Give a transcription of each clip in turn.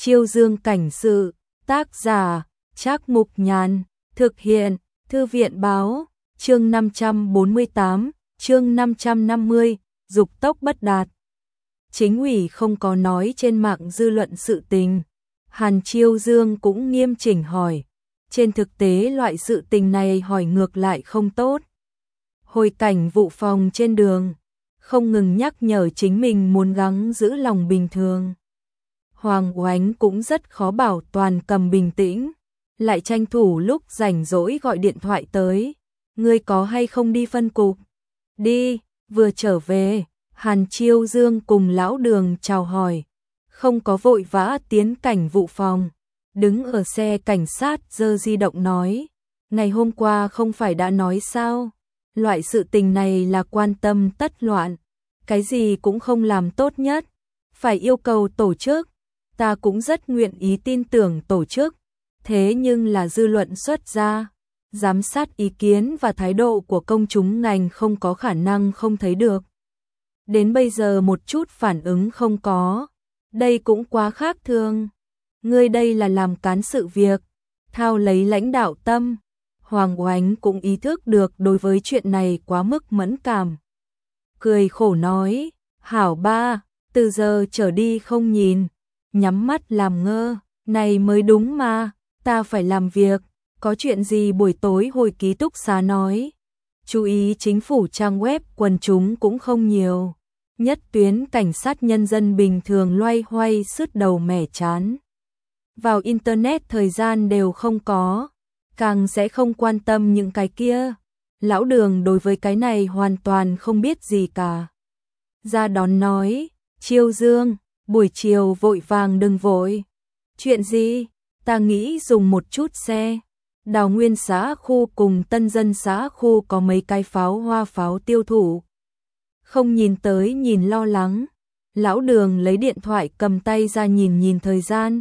Chiêu Dương cảnh sự, tác giả, Trác Mục Nhàn, thực hiện, Thư viện báo, chương 548, chương 550, dục tốc bất đạt. Chính ủy không có nói trên mạng dư luận sự tình. Hàn Chiêu Dương cũng nghiêm chỉnh hỏi. Trên thực tế loại sự tình này hỏi ngược lại không tốt. Hồi cảnh vụ phòng trên đường, không ngừng nhắc nhở chính mình muốn gắng giữ lòng bình thường. Hoàng Oánh cũng rất khó bảo toàn cầm bình tĩnh, lại tranh thủ lúc rảnh rỗi gọi điện thoại tới. Ngươi có hay không đi phân cục? Đi, vừa trở về, Hàn Chiêu Dương cùng lão Đường chào hỏi. Không có vội vã tiến cảnh vụ phòng, đứng ở xe cảnh sát giơ di động nói. Ngày hôm qua không phải đã nói sao? Loại sự tình này là quan tâm tất loạn, cái gì cũng không làm tốt nhất, phải yêu cầu tổ chức. Ta cũng rất nguyện ý tin tưởng tổ chức, thế nhưng là dư luận xuất ra, giám sát ý kiến và thái độ của công chúng ngành không có khả năng không thấy được. Đến bây giờ một chút phản ứng không có, đây cũng quá khác thường. Ngươi đây là làm cán sự việc, thao lấy lãnh đạo tâm. Hoàng Oánh cũng ý thức được đối với chuyện này quá mức mẫn cảm. Cười khổ nói, hảo ba, từ giờ trở đi không nhìn, nhắm mắt làm ngơ, này mới đúng mà, ta phải làm việc, có chuyện gì buổi tối hồi ký túc xá nói. Chú ý chính phủ trang web quần chúng cũng không nhiều, nhất tuyến cảnh sát nhân dân bình thường loay hoay sứt đầu mẻ chán. Vào internet thời gian đều không có, càng sẽ không quan tâm những cái kia. Lão Đường đối với cái này hoàn toàn không biết gì cả. Ra đón nói, Chiêu Dương, buổi chiều vội vàng đừng vội. Chuyện gì? Ta nghĩ dùng một chút xe. Đào Nguyên xã khu cùng Tân Dân xã khu có mấy cái pháo hoa pháo tiêu thụ. Không nhìn tới nhìn lo lắng. Lão Đường lấy điện thoại cầm tay ra nhìn thời gian.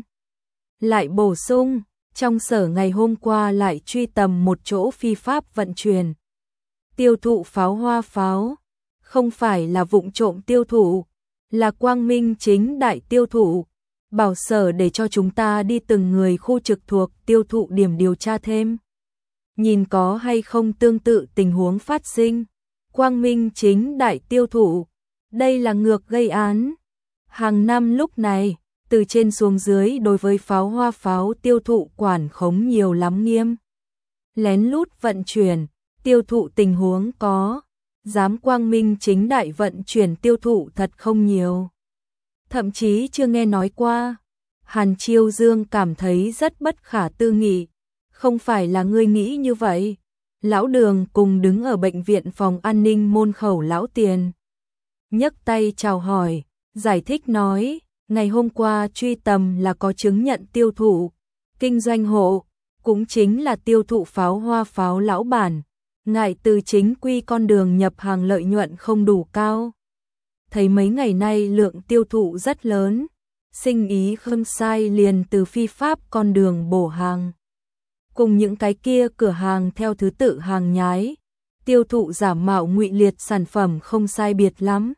Lại bổ sung, trong sở ngày hôm qua lại truy tầm một chỗ phi pháp vận chuyển. Tiêu thụ pháo hoa pháo, không phải là vụng trộm tiêu thụ, là quang minh chính đại tiêu thụ. Bảo sở để cho chúng ta đi từng người khu trực thuộc tiêu thụ điểm điều tra thêm. Nhìn có hay không tương tự tình huống phát sinh. Quang minh chính đại tiêu thụ, đây là ngược gây án. Hàng năm lúc này, từ trên xuống dưới đối với pháo hoa pháo tiêu thụ quản khống nhiều lắm nghiêm. Lén lút vận chuyển, tiêu thụ tình huống có, dám quang minh chính đại vận chuyển tiêu thụ thật không nhiều. Thậm chí chưa nghe nói qua. Hàn Chiêu Dương cảm thấy rất bất khả tư nghị. Không phải là ngươi nghĩ như vậy. Lão Đường cùng đứng ở bệnh viện phòng an ninh môn khẩu lão Tiền. Nhấc tay chào hỏi, giải thích nói, ngày hôm qua truy tầm là có chứng nhận tiêu thụ, kinh doanh hộ, cũng chính là tiêu thụ pháo hoa pháo lão bản. Ngại từ chính quy con đường nhập hàng lợi nhuận không đủ cao. Thấy mấy ngày nay lượng tiêu thụ rất lớn, sinh ý không sai liền từ phi pháp con đường bổ hàng. Cùng những cái kia cửa hàng theo thứ tự hàng nhái, tiêu thụ giả mạo ngụy liệt sản phẩm không sai biệt lắm.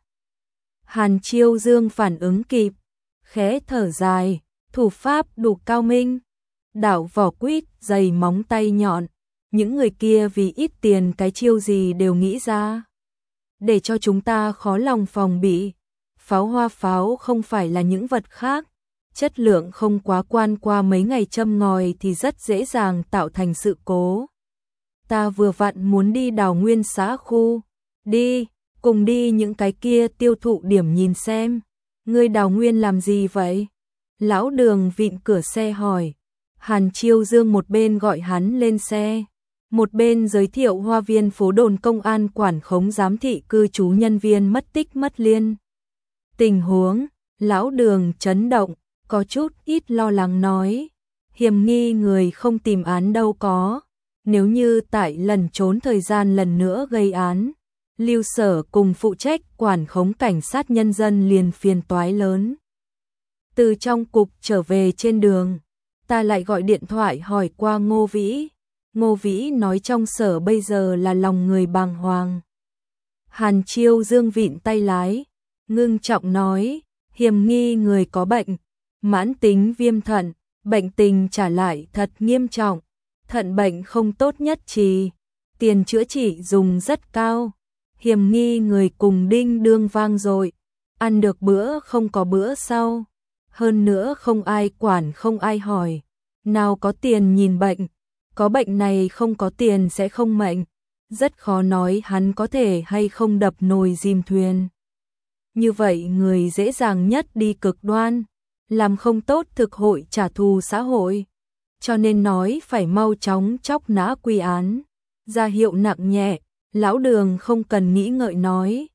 Hàn Chiêu Dương phản ứng kịp, khẽ thở dài, thủ pháp đủ cao minh, đảo vỏ quýt dày móng tay nhọn. Những người kia vì ít tiền cái chiêu gì đều nghĩ ra. Để cho chúng ta khó lòng phòng bị. Pháo hoa pháo không phải là những vật khác. Chất lượng không quá quan qua mấy ngày châm ngòi thì rất dễ dàng tạo thành sự cố. Ta vừa vặn muốn đi Đào Nguyên xã khu. Đi, cùng đi những cái kia tiêu thụ điểm nhìn xem. Ngươi Đào Nguyên làm gì vậy? Lão Đường vịn cửa xe hỏi. Hàn Chiêu Dương một bên gọi hắn lên xe, một bên giới thiệu hoa viên phố đồn công an quản khống giám thị cư trú nhân viên mất tích mất liên. Tình huống, lão Đường chấn động, có chút ít lo lắng nói, hiểm nghi người không tìm án đâu có, nếu như tại lần trốn thời gian lần nữa gây án, lưu sở cùng phụ trách quản khống cảnh sát nhân dân liền phiền toái lớn. Từ trong cục trở về trên đường, ta lại gọi điện thoại hỏi qua Ngô Vĩ. Ngô Vĩ nói trong sở bây giờ là lòng người bàng hoàng. Hàn Chiêu Dương vịn tay lái, ngưng trọng nói, hiểm nghi người có bệnh, mãn tính viêm thận, bệnh tình trả lại thật nghiêm trọng, thận bệnh không tốt nhất trì, tiền chữa trị dùng rất cao, hiểm nghi người cùng đinh đương vang dội, ăn được bữa không có bữa sau, hơn nữa không ai quản không ai hỏi, nào có tiền nhìn bệnh, có bệnh này không có tiền sẽ không mệnh, rất khó nói hắn có thể hay không đập nồi chìm thuyền. Như vậy người dễ dàng nhất đi cực đoan, làm không tốt thực hội trả thù xã hội, cho nên nói phải mau chóng chóc nã quy án, ra hiệu nặng nhẹ, lão Đường không cần nghĩ ngợi nói,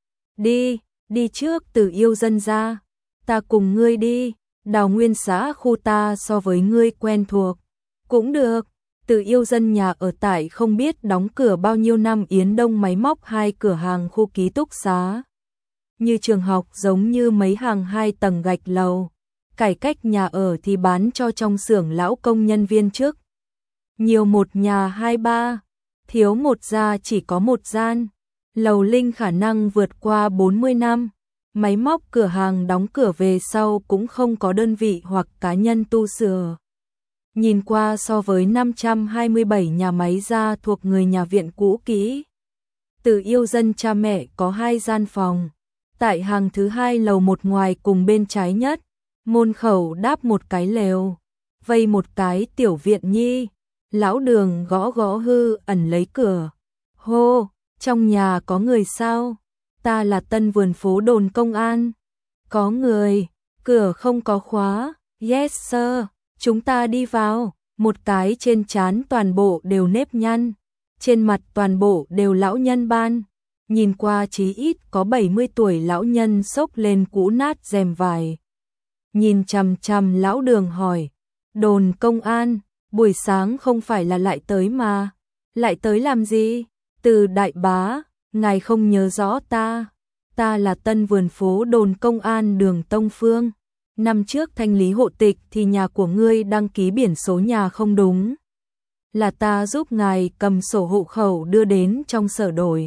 đi trước Từ Yêu Dân ra, ta cùng ngươi đi, Đào Nguyên xã khu ta so với ngươi quen thuộc, cũng được. Từ Yêu Dân nhà ở tại không biết đóng cửa bao nhiêu năm Yến Đông máy móc 2 cửa hàng khu ký túc xá. Như trường học giống như mấy hàng 2 tầng gạch lầu. Cải cách nhà ở thì bán cho trong xưởng lão công nhân viên chức. Nhiều một nhà 2-3, thiếu một gia chỉ có một gian. Lầu Linh khả năng vượt qua 40 năm. Máy móc cửa hàng đóng cửa về sau cũng không có đơn vị hoặc cá nhân tu sửa. Nhìn qua so với 527 nhà máy gia thuộc người nhà viện cũ kỹ. Từ Yêu Dân cha mẹ có 2 gian phòng. Tại hàng thứ 2 lầu 1 ngoài cùng bên trái nhất. Môn khẩu đáp một cái lều. Vây một cái tiểu viện nhi. Lão Đường gõ gõ hư ẩn lấy cửa. Hô, trong nhà có người sao? Ta là tân vườn phố đồn công an. Có người, cửa không có khóa. Yes sir. Chúng ta đi vào, một cái trên trán toàn bộ đều nếp nhăn, trên mặt toàn bộ đều lão nhân ban, nhìn qua chí ít có 70 tuổi lão nhân xốc lên cũ nát rèm vải. Nhìn chằm chằm lão Đường hỏi, đồn công an, buổi sáng không phải là lại tới mà, lại tới làm gì? Từ đại bá, ngài không nhớ rõ ta là tân vườn phố đồn công an Đường Tông Phương. Năm trước thanh lý hộ tịch thì nhà của ngươi đăng ký biển số nhà không đúng. Là ta giúp ngài cầm sổ hộ khẩu đưa đến trong sở đổi.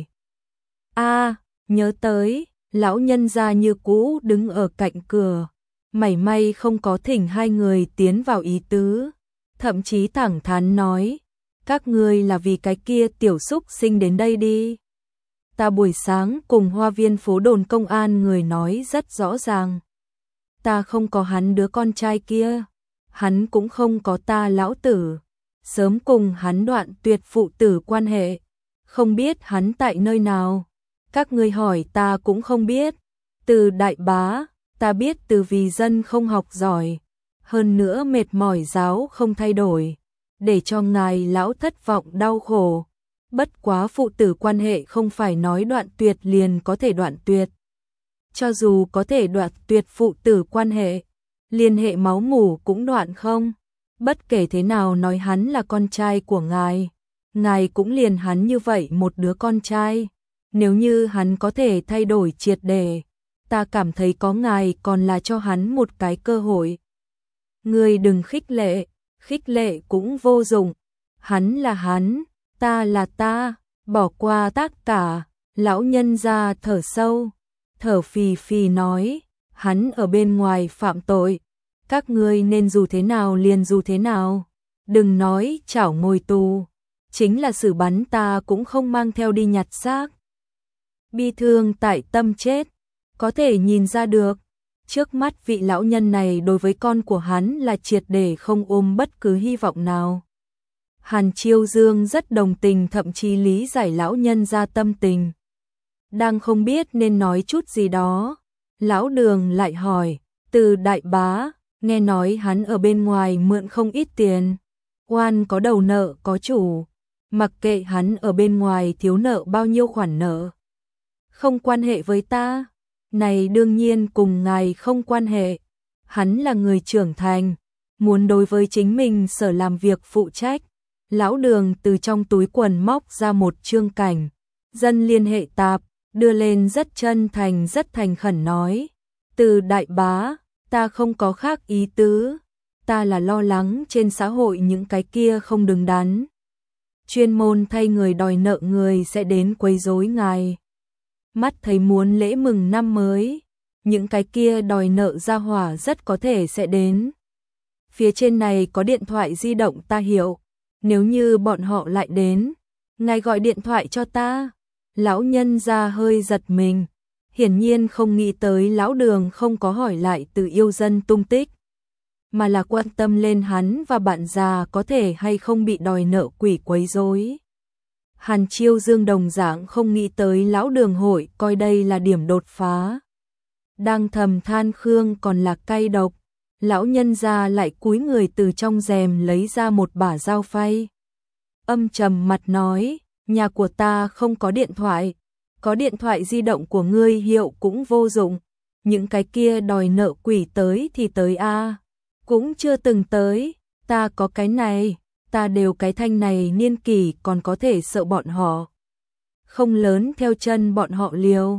Nhớ tới, lão nhân gia như cũ đứng ở cạnh cửa. Mảy may không có thỉnh 2 người tiến vào ý tứ. Thậm chí thẳng thắn nói, các ngươi là vì cái kia tiểu xúc sinh đến đây đi. Ta buổi sáng cùng hoa viên phố đồn công an người nói rất rõ ràng. Ta không có hắn đứa con trai kia, hắn cũng không có ta lão tử, sớm cùng hắn đoạn tuyệt phụ tử quan hệ, không biết hắn tại nơi nào, các ngươi hỏi ta cũng không biết. Từ đại bá, ta biết từ vì dân không học giỏi, hơn nữa mệt mỏi giáo không thay đổi, để cho ngài lão thất vọng đau khổ, bất quá phụ tử quan hệ không phải nói đoạn tuyệt liền có thể đoạn tuyệt. Cho dù có thể đoạn tuyệt phụ tử quan hệ, liên hệ máu mủ cũng đoạn không. Bất kể thế nào nói hắn là con trai của ngài cũng liền hắn như vậy một đứa con trai. Nếu như hắn có thể thay đổi triệt để, ta cảm thấy có ngài còn là cho hắn một cái cơ hội. Ngươi đừng khích lệ cũng vô dụng. Hắn là hắn, ta là ta, bỏ qua tất cả. Lão nhân gia thở sâu. Thở phì phì nói, hắn ở bên ngoài phạm tội, các ngươi nên dù thế nào liền dù thế nào, đừng nói chảo ngồi tù, chính là xử bắn ta cũng không mang theo đi nhặt xác. Bi thương tại tâm chết, có thể nhìn ra được, trước mắt vị lão nhân này đối với con của hắn là triệt để không ôm bất cứ hy vọng nào. Hàn Chiêu Dương rất đồng tình thậm chí lý giải lão nhân ra tâm tình. Đang không biết nên nói chút gì đó, lão Đường lại hỏi, Từ đại bá, nghe nói hắn ở bên ngoài mượn không ít tiền, oan có đầu nợ có chủ, mặc kệ hắn ở bên ngoài thiếu nợ bao nhiêu khoản nợ. Không quan hệ với ta, này đương nhiên cùng ngài không quan hệ, hắn là người trưởng thành, muốn đối với chính mình sở làm việc phụ trách. Lão Đường từ trong túi quần móc ra một chương cảnh, dân liên hệ tạp, đưa lên rất chân thành rất thành khẩn nói, Từ đại bá, ta không có khác ý tứ, ta là lo lắng trên xã hội những cái kia không đứng đắn. Chuyên môn thay người đòi nợ người sẽ đến quấy rối ngài. Mắt thấy muốn lễ mừng năm mới, những cái kia đòi nợ ra hỏa rất có thể sẽ đến. Phía trên này có điện thoại di động ta hiểu, nếu như bọn họ lại đến, ngài gọi điện thoại cho ta. Lão nhân gia hơi giật mình, hiển nhiên không nghĩ tới lão Đường không có hỏi lại Từ Yêu Dân tung tích, mà là quan tâm lên hắn và bạn già có thể hay không bị đòi nợ quỷ quấy rối. Hàn Chiêu Dương đồng dạng không nghĩ tới lão Đường hội coi đây là điểm đột phá. Đang thầm than Khương còn là cay độc, lão nhân gia lại cúi người từ trong rèm lấy ra một bả dao phay. Âm trầm mặt nói, nhà của ta không có điện thoại, có điện thoại di động của ngươi hiệu cũng vô dụng, những cái kia đòi nợ quỷ tới thì tới a, cũng chưa từng tới, ta có cái này, ta đều cái thanh này niên kỷ còn có thể sợ bọn họ. Không lớn theo chân bọn họ liều.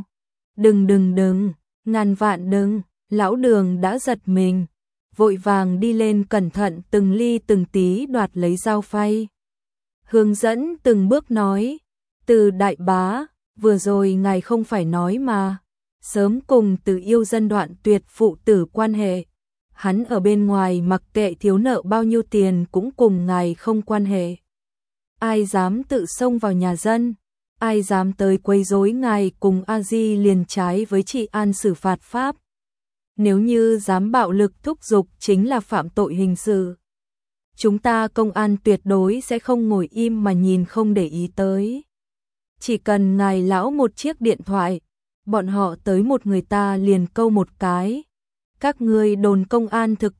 Đừng, ngàn vạn đừng, lão Đường đã giật mình, vội vàng đi lên cẩn thận từng ly từng tí đoạt lấy dao phay. Hướng dẫn từng bước nói, Từ đại bá, vừa rồi ngài không phải nói mà, sớm cùng Từ Yêu Dân đoạn tuyệt phụ tử quan hệ. Hắn ở bên ngoài mặc kệ thiếu nợ bao nhiêu tiền cũng cùng ngài không quan hệ. Ai dám tự xông vào nhà dân, ai dám tới quấy rối ngài cùng A Di liền trái với trị an xử phạt pháp. Nếu như dám bạo lực thúc giục chính là phạm tội hình sự. Chúng ta công an tuyệt đối sẽ không ngồi im mà nhìn không để ý tới. Chỉ cần ngài lão một chiếc điện thoại, bọn họ tới một người ta liền câu một cái. Các ngươi đồn công an thực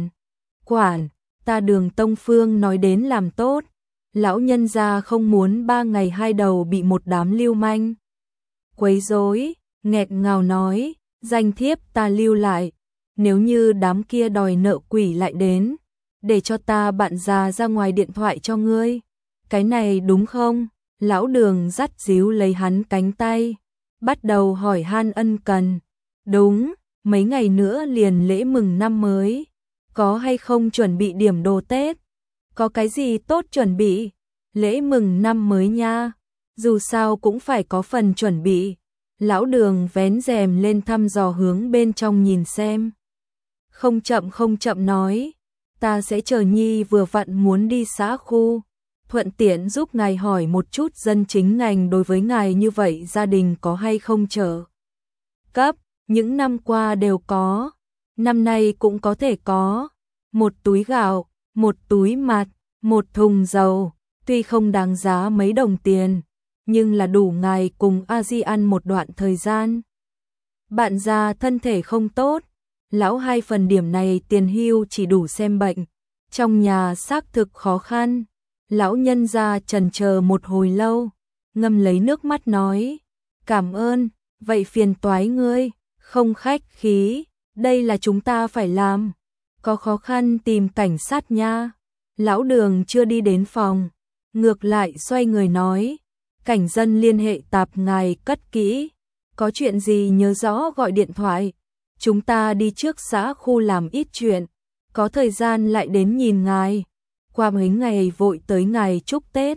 quản, ta Đường Tông Phương nói đến làm tốt. Lão nhân gia không muốn 3 ngày 2 đầu bị một đám lưu manh quấy rối, nghẹt ngào nói, danh thiếp ta lưu lại, nếu như đám kia đòi nợ quỷ lại đến, để cho ta bạn già ra ngoài điện thoại cho ngươi. Cái này đúng không? Lão Đường dắt díu lấy hắn cánh tay, bắt đầu hỏi han ân cần. Đúng, mấy ngày nữa liền lễ mừng năm mới, có hay không chuẩn bị điểm đồ Tết? Có cái gì tốt chuẩn bị? Lễ mừng năm mới nha, dù sao cũng phải có phần chuẩn bị. Lão Đường vén rèm lên thăm dò hướng bên trong nhìn xem. Không chậm nói, ta sẽ chờ Nhi vừa vặn muốn đi xã khu, thuận tiện giúp ngài hỏi một chút dân chính ngành đối với ngài như vậy gia đình có hay không trợ cấp, những năm qua đều có, năm nay cũng có thể có, một túi gạo, một túi mạt, một thùng dầu, tuy không đáng giá mấy đồng tiền, nhưng là đủ ngài cùng A Di ăn một đoạn thời gian. Bạn già thân thể không tốt, lão 2 phần điểm này tiền hưu chỉ đủ xem bệnh, trong nhà xác thực khó chăn. Lão nhân gia chần chờ một hồi lâu, ngâm lấy nước mắt nói, cảm ơn, vậy phiền toái ngươi, không khách khí, đây là chúng ta phải làm, có khó khăn tìm cảnh sát nha. Lão Đường chưa đi đến phòng, ngược lại xoay người nói, cảnh dân liên hệ tạp ngài cất kỹ, có chuyện gì nhớ rõ gọi điện thoại, chúng ta đi trước xã khu làm ít chuyện, có thời gian lại đến nhìn ngài. Qua mấy ngày vội tới ngày chúc Tết,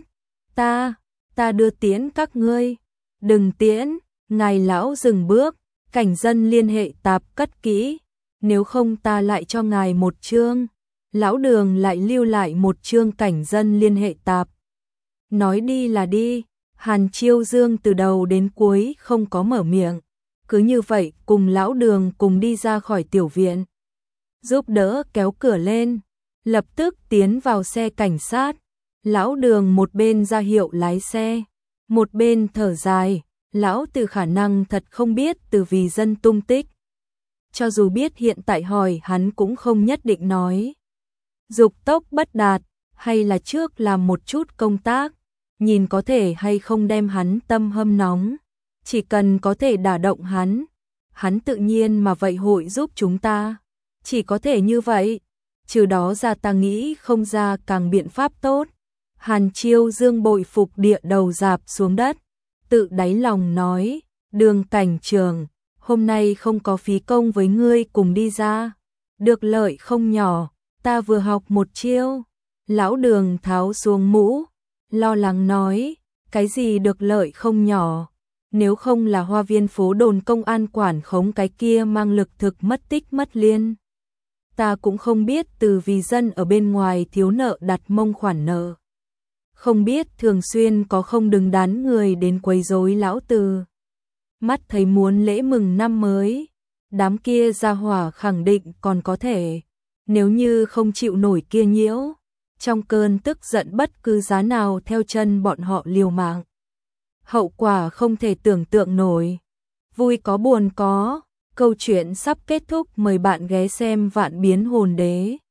ta đưa tiễn các ngươi. Đừng tiễn, ngài lão dừng bước, cảnh dân liên hệ tạp cất kỹ, nếu không ta lại cho ngài một chương. Lão Đường lại lưu lại một chương cảnh dân liên hệ tạp. Nói đi là đi, Hàn Chiêu Dương từ đầu đến cuối không có mở miệng, cứ như vậy cùng lão Đường cùng đi ra khỏi tiểu viện, giúp đỡ kéo cửa lên, lập tức tiến vào xe cảnh sát. Lão Đường một bên ra hiệu lái xe, một bên thở dài, lão Từ khả năng thật không biết Từ Vì Dân tung tích. Cho dù biết hiện tại hỏi hắn cũng không nhất định nói. Dục tốc bất đạt, hay là trước làm một chút công tác, nhìn có thể hay không đem hắn tâm hâm nóng. Chỉ cần có thể đả động hắn tự nhiên mà vậy hội giúp chúng ta. Chỉ có thể như vậy, trừ đó ra ta nghĩ không ra càng biện pháp tốt. Hàn Chiêu Dương bội phục địa đầu dạp xuống đất, tự đáy lòng nói, Đường cảnh trường, hôm nay không có phí công với ngươi cùng đi ra, được lợi không nhỏ, ta vừa học một chiêu. Lão Đường tháo xuống mũ, lo lắng nói, cái gì được lợi không nhỏ, Nếu không là Hoa Viên phố đồn công an quản khống cái kia mang lực thực mất tích mất liên. Ta cũng không biết từ vì dân ở bên ngoài thiếu nợ đặt mông khoản nợ. Không biết thường xuyên có không đừng đắn người đến quấy rối lão Từ. Mắt thấy muốn lễ mừng năm mới, đám kia ra hỏa khẳng định còn có thể, nếu như không chịu nổi kia nhiễu, trong cơn tức giận bất cứ giá nào theo chân bọn họ liều mạng. Hậu quả không thể tưởng tượng nổi. Vui có buồn có, câu chuyện sắp kết thúc, mời bạn ghé xem Vạn Biến Hồn Đế.